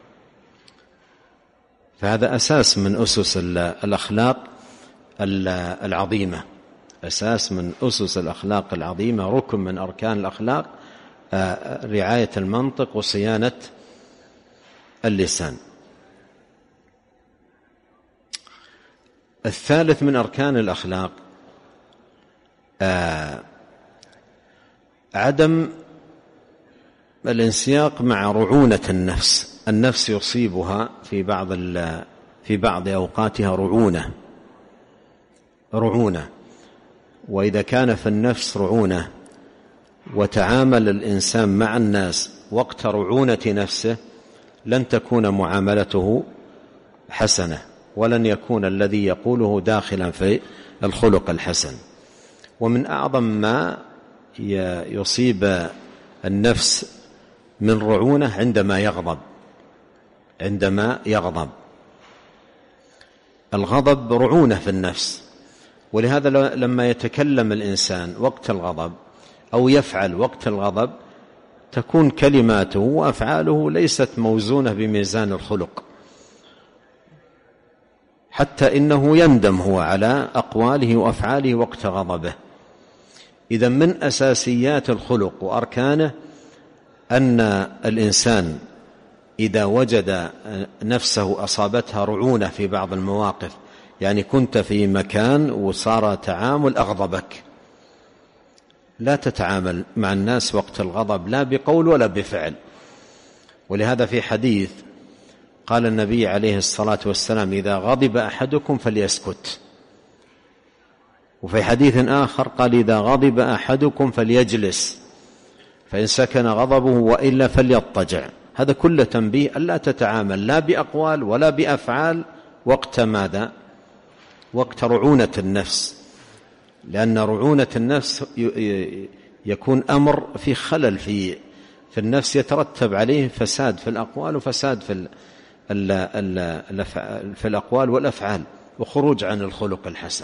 فهذا أساس من أسس الأخلاق العظيمة، أساس من أسس الأخلاق العظيمة، ركن من أركان الأخلاق، رعاية المنطق وصيانة اللسان. الثالث من أركان الأخلاق عدم الانسياق مع رعونة النفس يصيبها في بعض أوقاتها رعونة، وإذا كان في النفس رعونة وتعامل الإنسان مع الناس وقت رعونة نفسه لن تكون معاملته حسنة، ولن يكون الذي يقوله داخلا في الخلق الحسن. ومن أعظم ما يصيب النفس من رعونة عندما يغضب. الغضب رعونة في النفس، ولهذا لما يتكلم الإنسان وقت الغضب أو يفعل وقت الغضب تكون كلماته وأفعاله ليست موزونة بميزان الخلق، حتى إنه يندم هو على أقواله وأفعاله وقت غضبه. إذا من أساسيات الخلق وأركانه أن الإنسان إذا وجد نفسه أصابتها رعونة في بعض المواقف، يعني كنت في مكان وصار تعامل أغضبك، لا تتعامل مع الناس وقت الغضب لا بقول ولا بفعل. ولهذا في حديث قال النبي عليه الصلاة والسلام: إذا غضب أحدكم فليسكت. وفي حديث آخر قال: إذا غضب أحدكم فليجلس، فإن سكن غضبه وإلا فليضطجع. هذا كله تنبيه ألا تتعامل لا بأقوال ولا بأفعال وقت ماذا؟ وقت رعونة النفس، لأن رعونة النفس يكون أمر في خلل في النفس يترتب عليه فساد في الأقوال وفساد في الأقوال والأفعال وخروج عن الخلق الحسن.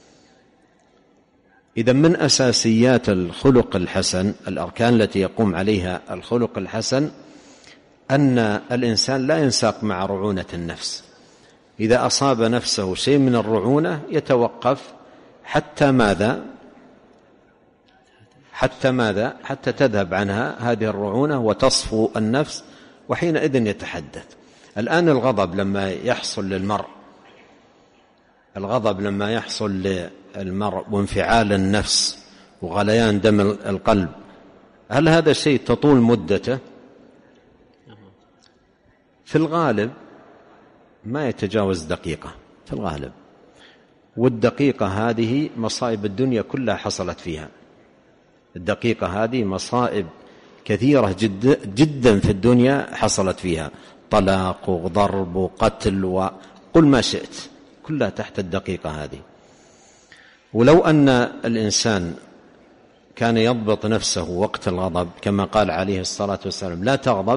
إذا من أساسيات الخلق الحسن، الأركان التي يقوم عليها الخلق الحسن، أن الإنسان لا ينساق مع رعونة النفس. إذا أصاب نفسه شيء من الرعونة يتوقف حتى ماذا؟ حتى تذهب عنها هذه الرعونة وتصفو النفس، وحينئذ يتحدث. الآن الغضب لما يحصل للمرء وانفعال النفس وغليان دم القلب، هل هذا شيء تطول مدته؟ في الغالب ما يتجاوز دقيقة في الغالب، والدقيقة هذه مصائب الدنيا كلها حصلت فيها. الدقيقة هذه مصائب كثيرة جدا في الدنيا حصلت فيها، طلاق وضرب وقتل وقل ما شئت، كلها تحت الدقيقة هذه. ولو أن الإنسان كان يضبط نفسه وقت الغضب كما قال عليه الصلاة والسلام: لا تغضب،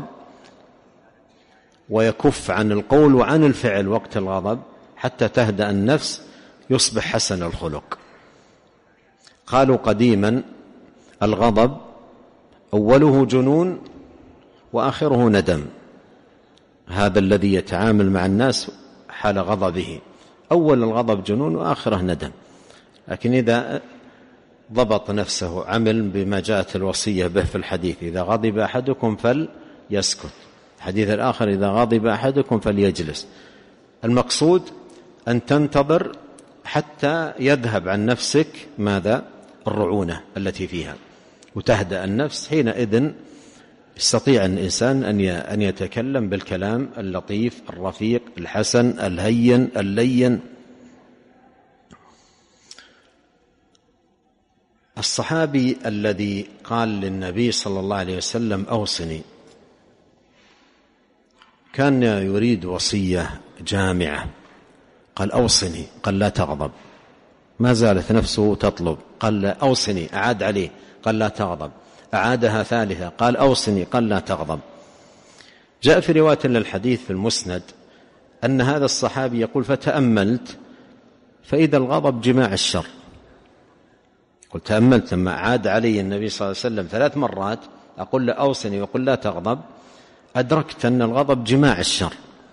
ويكف عن القول وعن الفعل وقت الغضب حتى تهدأ النفس، يصبح حسن الخلق. قالوا قديما: الغضب أوله جنون وآخره ندم. هذا الذي يتعامل مع الناس حال غضبه، أول الغضب جنون وآخره ندم. لكن إذا ضبط نفسه، عمل بما جاءت الوصية به في الحديث: إذا غضب أحدكم فليسكت. الحديث الآخر: إذا غضب أحدكم فليجلس. المقصود أن تنتظر حتى يذهب عن نفسك ماذا؟ الرعونة التي فيها، وتهدأ النفس. حينئذ يستطيع الإنسان أن يتكلم بالكلام اللطيف الرفيق الحسن الهين اللين. الصحابي الذي قال للنبي صلى الله عليه وسلم: أوصني، كان يريد وصية جامعة. قال: أوصني، قال: لا تغضب. ما زالت نفسه تطلب، قال: أوصني. أعاد عليه، قال: لا تغضب. أعادها ثالثة، قال: أوصني، قال: لا تغضب. جاء في رواية للحديث في المسند أن هذا الصحابي يقول: فتأملت فإذا الغضب جماع الشر. قلت: تأملت لما أعاد علي النبي صلى الله عليه وسلم 3 مرات أقول له أوصني ويقول لا تغضب، أدركت أن الغضب جماع الشر.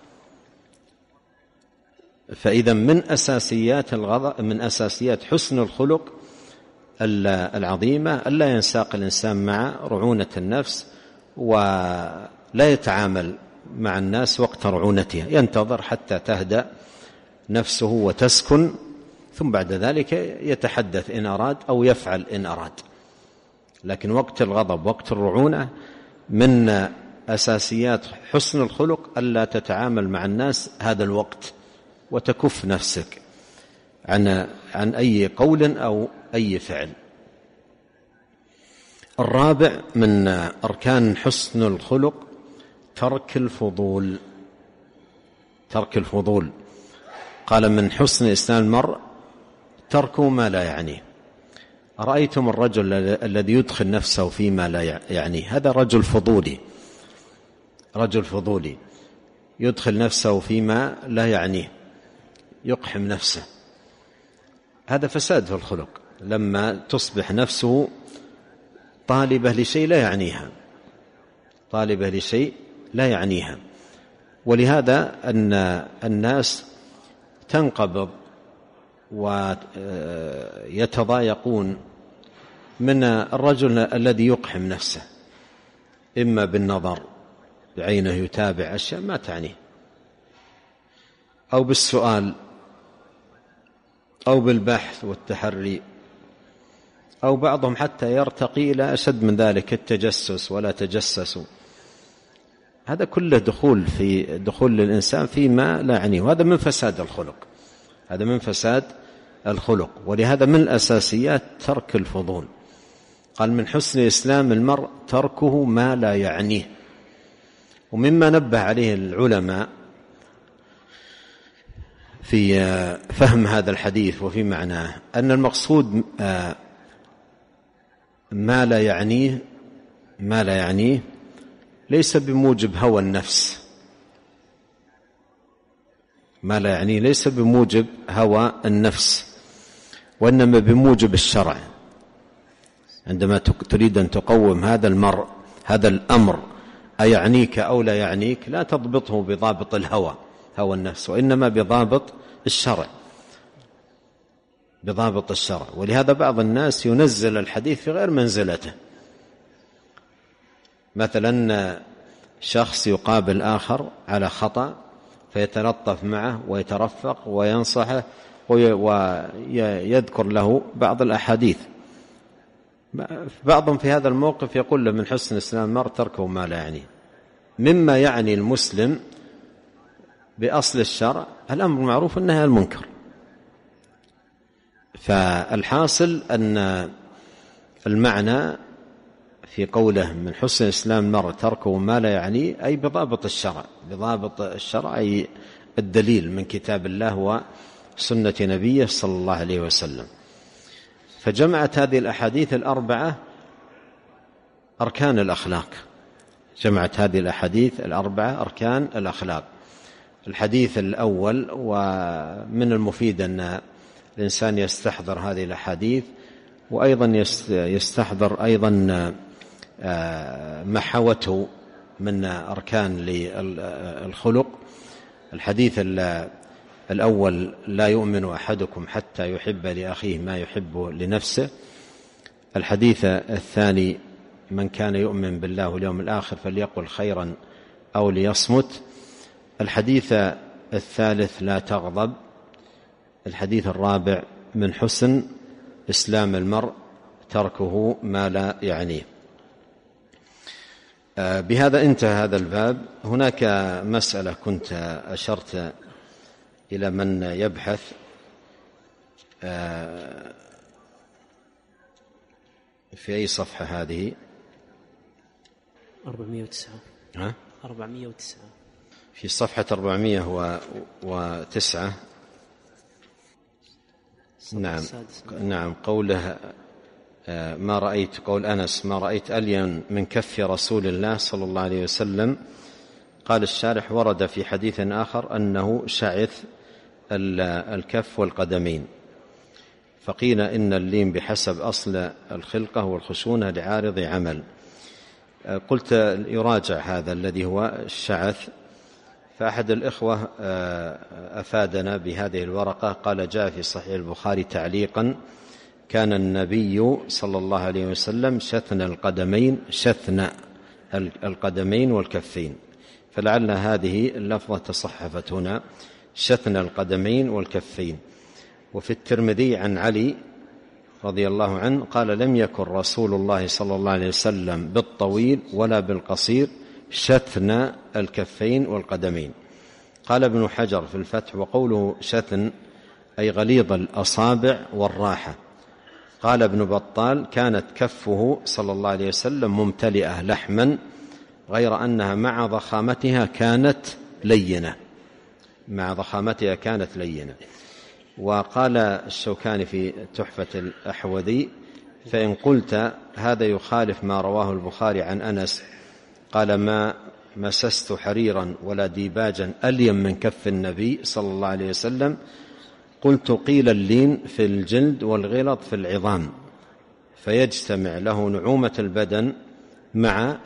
فإذا من أساسيات الغضب، من أساسيات حسن الخلق العظيمة، ألا ينساق الإنسان مع رعونة النفس، ولا يتعامل مع الناس وقت رعونتها، ينتظر حتى تهدأ نفسه وتسكن، ثم بعد ذلك يتحدث إن أراد أو يفعل إن أراد. لكن وقت الغضب، وقت الرعونة، من أساسيات حسن الخلق ألا تتعامل مع الناس هذا الوقت، وتكف نفسك عن أي قول أو أي فعل. الرابع من أركان حسن الخلق ترك الفضول. ترك الفضول. قال: من حسن إسلام المرء تركه ما لا يعنيه. أرأيتم الرجل الذي يدخل نفسه فيما لا يعنيه؟ هذا رجل فضولي. رجل فضولي يدخل نفسه فيما لا يعنيه، يقحم نفسه. هذا فساد في الخلق، لما تصبح نفسه طالبة لشيء لا يعنيها، طالبة لشيء لا يعنيها. ولهذا أن الناس تنقبض ويتضايقون من الرجل الذي يقحم نفسه، إما بالنظر بعينه يتابع أشياء ما تعنيه، أو بالسؤال، أو بالبحث والتحري، أو بعضهم حتى يرتقي إلى أشد من ذلك، التجسس ولا تجسسوا. هذا كله دخول للإنسان فيما لا يعنيه، وهذا من فساد الخلق. هذا من فساد الخلق. ولهذا من الأساسيات ترك الفضول. قال: من حسن إسلام المرء تركه ما لا يعنيه. ومما نبه عليه العلماء في فهم هذا الحديث وفي معناه أن المقصود ما لا يعنيه ليس بموجب هوى النفس. ما لا يعنيه ليس بموجب هوى النفس، وإنما بموجب الشرع. عندما تريد أن تقوم هذا الأمر أيعنيك أو لا يعنيك، لا تضبطه بضابط هوى النفس، وإنما بضابط الشرع. بضابط الشرع. ولهذا بعض الناس ينزل الحديث في غير منزلته. مثلا شخص يقابل آخر على خطأ فيتلطف معه ويترفق وينصحه ويذكر له بعض الأحاديث. بعضهم في هذا الموقف يقول له: من حسن إسلام المرء تركه ما لا يعنيه. مما يعني المسلم بأصل الشرع الأمر المعروف والنهي عن المنكر. فالحاصل أن المعنى في قوله من حسن إسلام المرء تركه ما لا يعنيه أي بضابط الشرع. بضابط الشرع أي الدليل من كتاب الله وسنة نبيه صلى الله عليه وسلم. فجمعت هذه الأحاديث الأربعة أركان الأخلاق، جمعت هذه الأحاديث الأربعة أركان الأخلاق. الحديث الأول، ومن المفيد أن الإنسان يستحضر هذه الأحاديث، وأيضا يستحضر أيضا ما حوته من أركان للخلق. الحديث الأول: لا يؤمن أحدكم حتى يحب لأخيه ما يحب لنفسه. الحديث الثاني: من كان يؤمن بالله واليوم الآخر فليقل خيرا أو ليصمت. الحديث الثالث: لا تغضب. الحديث الرابع: من حسن إسلام المرء تركه ما لا يعنيه. بهذا انتهى هذا الباب. هناك مسألة كنت أشرت إلى من يبحث في أي صفحة هذه؟ 409. 409 في صفحة 409. نعم. قوله ما رأيت، قول أنس: ما رأيت ألين من كف رسول الله صلى الله عليه وسلم. قال الشارح: ورد في حديث آخر أنه شعث الكف والقدمين، فقيل إن اللين بحسب أصل الخلقة والخشونة لعارض عمل. قلت يراجع هذا الذي هو الشعث. فأحد الإخوة أفادنا بهذه الورقة، قال: جاء في صحيح البخاري تعليقا: كان النبي صلى الله عليه وسلم شثن القدمين والكفين. فلعل هذه اللفظة تصحفت هنا: شثن القدمين والكفين. وفي الترمذي عن علي رضي الله عنه قال: لم يكن رسول الله صلى الله عليه وسلم بالطويل ولا بالقصير شثن الكفين والقدمين. قال ابن حجر في الفتح: وقوله شثن أي غليظ الأصابع والراحة. قال ابن بطال: كانت كفه صلى الله عليه وسلم ممتلئة لحما، غير أنها مع ضخامتها كانت لينة. وقال الشوكاني في تحفة الأحوذي: فإن قلت هذا يخالف ما رواه البخاري عن أنس قال: ما مسست حريرا ولا ديباجا ألين من كف النبي صلى الله عليه وسلم، قلت: قيل اللين في الجلد والغلظ في العظام، فيجتمع له نعومة البدن مع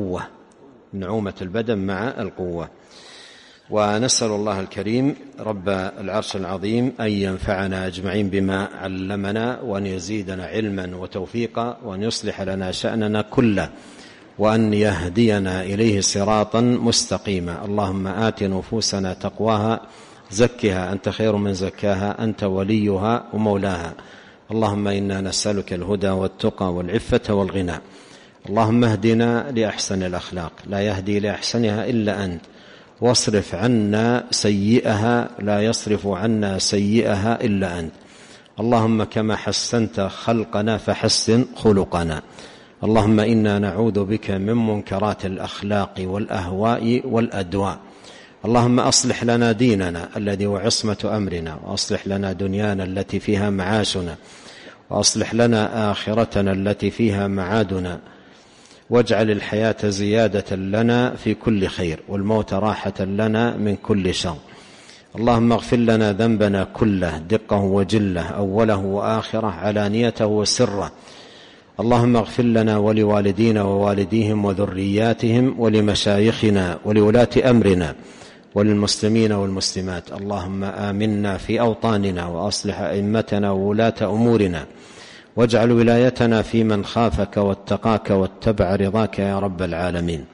القوة. ونسأل الله الكريم رب العرش العظيم أن ينفعنا أجمعين بما علمنا، وأن يزيدنا علما وتوفيقا، وأن يصلح لنا شأننا كله، وأن يهدينا إليه صراطا مستقيما. اللهم آت نفوسنا تقواها، زكها أنت خير من زكاها، أنت وليها ومولاها. اللهم إنا نسألك الهدى والتقى والعفة والغنى. اللهم اهدنا لأحسن الأخلاق، لا يهدي لأحسنها إلا أنت، واصرف عنا سيئها، لا يصرف عنا سيئها إلا أنت. اللهم كما حسنت خلقنا فحسن خلقنا. اللهم إنا نعوذ بك من منكرات الأخلاق والأهواء والأدواء. اللهم أصلح لنا ديننا الذي هو عصمة أمرنا، وأصلح لنا دنيانا التي فيها معاشنا، وأصلح لنا آخرتنا التي فيها معادنا، واجعل الحياة زيادة لنا في كل خير، والموت راحة لنا من كل شر. اللهم اغفر لنا ذنبنا كله، دقه وجله، أوله وآخره، علانيته وسره. اللهم اغفر لنا ولوالدينا ووالديهم وذرياتهم، ولمشايخنا ولولاة أمرنا، وللمسلمين والمسلمات. اللهم آمنا في أوطاننا، وأصلح أئمتنا وولاة أمورنا، واجعل ولايتنا في من خافك واتقاك واتبع رضاك يا رب العالمين.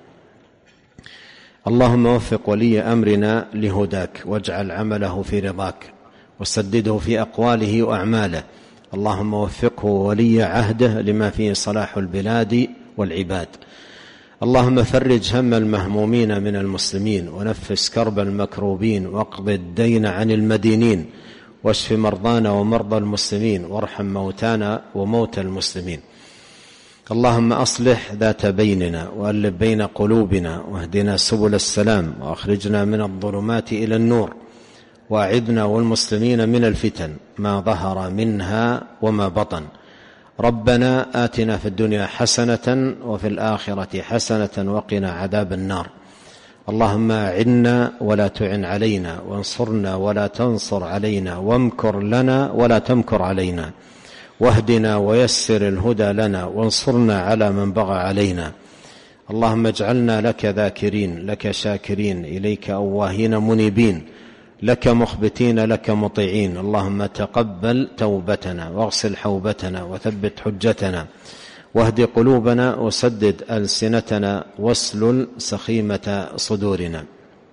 اللهم وفق ولي أمرنا لهداك، واجعل عمله في رضاك، وسدده في أقواله وأعماله. اللهم وفقه ولي عهده لما فيه صلاح البلاد والعباد. اللهم فرج هم المهمومين من المسلمين، ونفس كرب المكروبين، واقض الدين عن المدينين، واشف مرضانا ومرضى المسلمين، وارحم موتانا وموتى المسلمين. اللهم أصلح ذات بيننا، وألف بين قلوبنا، واهدنا سبل السلام، وأخرجنا من الظلمات إلى النور، وأعذنا والمسلمين من الفتن ما ظهر منها وما بطن. ربنا آتنا في الدنيا حسنة وفي الآخرة حسنة وقنا عذاب النار. اللهم أعنا ولا تعن علينا، وانصرنا ولا تنصر علينا، وامكر لنا ولا تمكر علينا، واهدنا ويسر الهدى لنا، وانصرنا على من بغى علينا. اللهم اجعلنا لك ذاكرين، لك شاكرين، إليك أواهين منيبين، لك مخبتين، لك مطيعين. اللهم تقبل توبتنا، واغسل حوبتنا، وثبت حجتنا، واهد قلوبنا، وسدد ألسنتنا، واسلل سخيمة صدورنا.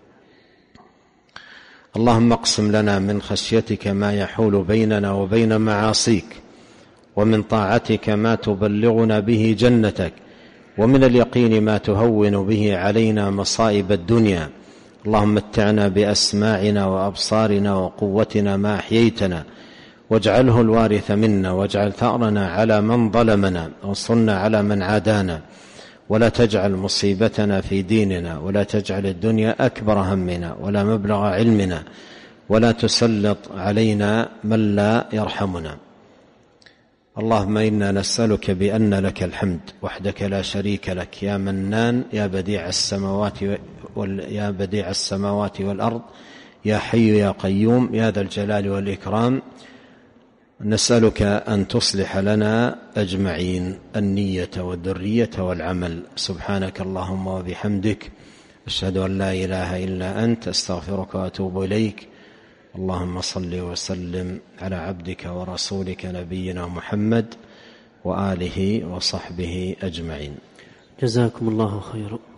اللهم اقسم لنا من خشيتك ما يحول بيننا وبين معاصيك، ومن طاعتك ما تبلغنا به جنتك، ومن اليقين ما تهون به علينا مصائب الدنيا. اللهم متعنا بأسماعنا وأبصارنا وقوتنا ما أحييتنا، واجعله الوارث منا، واجعل ثأرنا على من ظلمنا، وانصرنا على من عادانا، ولا تجعل مصيبتنا في ديننا، ولا تجعل الدنيا أكبر همنا ولا مبلغ علمنا، ولا تسلط علينا من لا يرحمنا. اللهم إنا نسألك بأن لك الحمد وحدك لا شريك لك، يا منان، يا بديع السماوات والأرض، يا حي يا قيوم، يا ذا الجلال والإكرام. نسألك أن تصلح لنا أجمعين النية والذرية والعمل. سبحانك اللهم وبحمدك، أشهد أن لا إله إلا أنت، أستغفرك وأتوب إليك. اللهم صل وسلم على عبدك ورسولك نبينا محمد وآله وصحبه أجمعين. جزاكم الله خيرا.